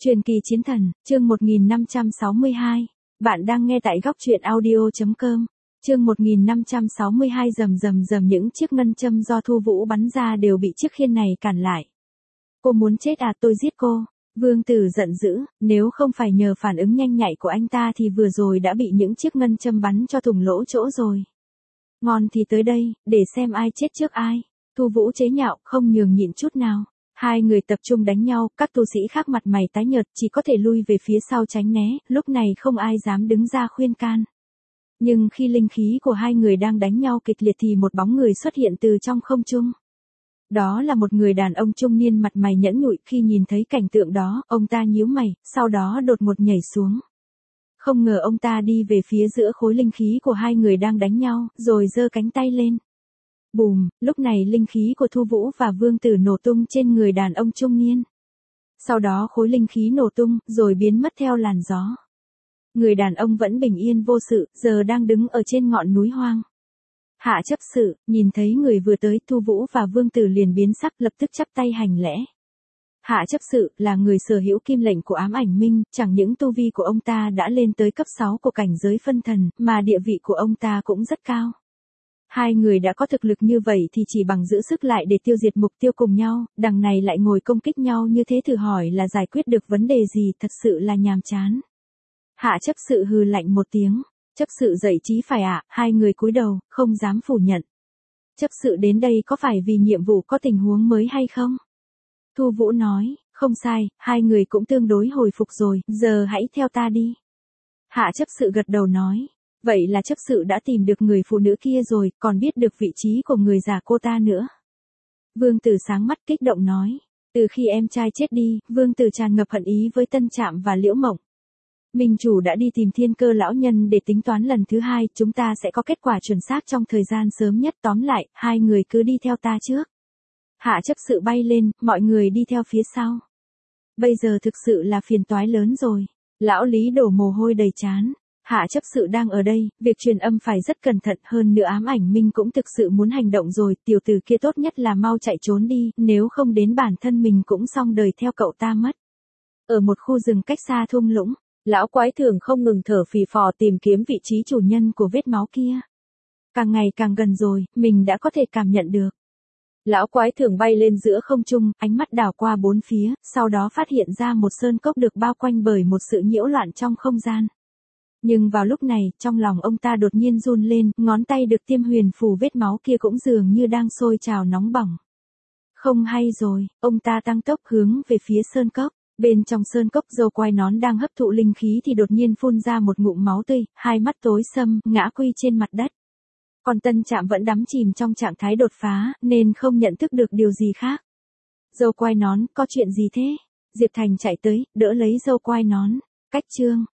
Truyền kỳ chiến thần, chương 1562. Bạn đang nghe tại góc truyện audio.com. Chương 1562 rầm rầm rầm những chiếc ngân châm do Thu Vũ bắn ra đều bị chiếc khiên này cản lại. Cô muốn chết à, tôi giết cô. Vương Tử giận dữ, nếu không phải nhờ phản ứng nhanh nhạy của anh ta thì vừa rồi đã bị những chiếc ngân châm bắn cho thủng lỗ chỗ rồi. Ngon thì tới đây, để xem ai chết trước ai. Thu Vũ chế nhạo, không nhường nhịn chút nào. Hai người tập trung đánh nhau, các tu sĩ khác mặt mày tái nhợt chỉ có thể lui về phía sau tránh né, lúc này không ai dám đứng ra khuyên can. Nhưng khi linh khí của hai người đang đánh nhau kịch liệt thì một bóng người xuất hiện từ trong không trung. Đó là một người đàn ông trung niên mặt mày nhẫn nhụi, khi nhìn thấy cảnh tượng đó, ông ta nhíu mày, sau đó đột ngột nhảy xuống. Không ngờ ông ta đi về phía giữa khối linh khí của hai người đang đánh nhau, rồi giơ cánh tay lên. Bùm, lúc này linh khí của Thu Vũ và Vương Tử nổ tung trên người đàn ông trung niên. Sau đó khối linh khí nổ tung, rồi biến mất theo làn gió. Người đàn ông vẫn bình yên vô sự, giờ đang đứng ở trên ngọn núi hoang. Hạ chấp sự, nhìn thấy người vừa tới, Thu Vũ và Vương Tử liền biến sắc, lập tức chắp tay hành lễ. Hạ chấp sự là người sở hữu kim lệnh của ám ảnh minh, chẳng những tu vi của ông ta đã lên tới cấp 6 của cảnh giới phân thần, mà địa vị của ông ta cũng rất cao. Hai người đã có thực lực như vậy thì chỉ bằng giữ sức lại để tiêu diệt mục tiêu cùng nhau, đằng này lại ngồi công kích nhau như thế, thử hỏi là giải quyết được vấn đề gì, thật sự là nhàm chán. Hạ chấp sự hừ lạnh một tiếng. Chấp sự dậy trí phải ạ, hai người cúi đầu, không dám phủ nhận. Chấp sự đến đây có phải vì nhiệm vụ có tình huống mới hay không? Thu Vũ nói, không sai, hai người cũng tương đối hồi phục rồi, giờ hãy theo ta đi. Hạ chấp sự gật đầu nói. Vậy là chấp sự đã tìm được người phụ nữ kia rồi, còn biết được vị trí của người già cô ta nữa. Vương Tử sáng mắt kích động nói. Từ khi em trai chết đi, Vương Tử tràn ngập hận ý với Tân Trạm và Liễu Mộng. Minh chủ đã đi tìm Thiên Cơ lão nhân để tính toán lần thứ hai, chúng ta sẽ có kết quả chuẩn xác trong thời gian sớm nhất, tóm lại, hai người cứ đi theo ta trước. Hạ chấp sự bay lên, mọi người đi theo phía sau. Bây giờ thực sự là phiền toái lớn rồi. Lão Lý đổ mồ hôi đầy trán. Hạ chấp sự đang ở đây, việc truyền âm phải rất cẩn thận, hơn nữa ám ảnh minh cũng thực sự muốn hành động rồi, tiểu tử kia tốt nhất là mau chạy trốn đi, nếu không đến bản thân mình cũng xong đời theo cậu ta mất. Ở một khu rừng cách xa thung lũng, lão quái thường không ngừng thở phì phò tìm kiếm vị trí chủ nhân của vết máu kia. Càng ngày càng gần rồi, mình đã có thể cảm nhận được. Lão quái thường bay lên giữa không trung, ánh mắt đảo qua bốn phía, sau đó phát hiện ra một sơn cốc được bao quanh bởi một sự nhiễu loạn trong không gian. Nhưng vào lúc này, trong lòng ông ta đột nhiên run lên, ngón tay được tiêm huyền phù vết máu kia cũng dường như đang sôi trào nóng bỏng. Không hay rồi, ông ta tăng tốc hướng về phía sơn cốc. Bên trong sơn cốc, Dâu Quai Nón đang hấp thụ linh khí thì đột nhiên phun ra một ngụm máu tươi, hai mắt tối sầm, ngã quy trên mặt đất. Còn Tân Trạm vẫn đắm chìm trong trạng thái đột phá, nên không nhận thức được điều gì khác. Dâu Quai Nón, có chuyện gì thế? Diệp Thành chạy tới, đỡ lấy Dâu Quai Nón. Cách chương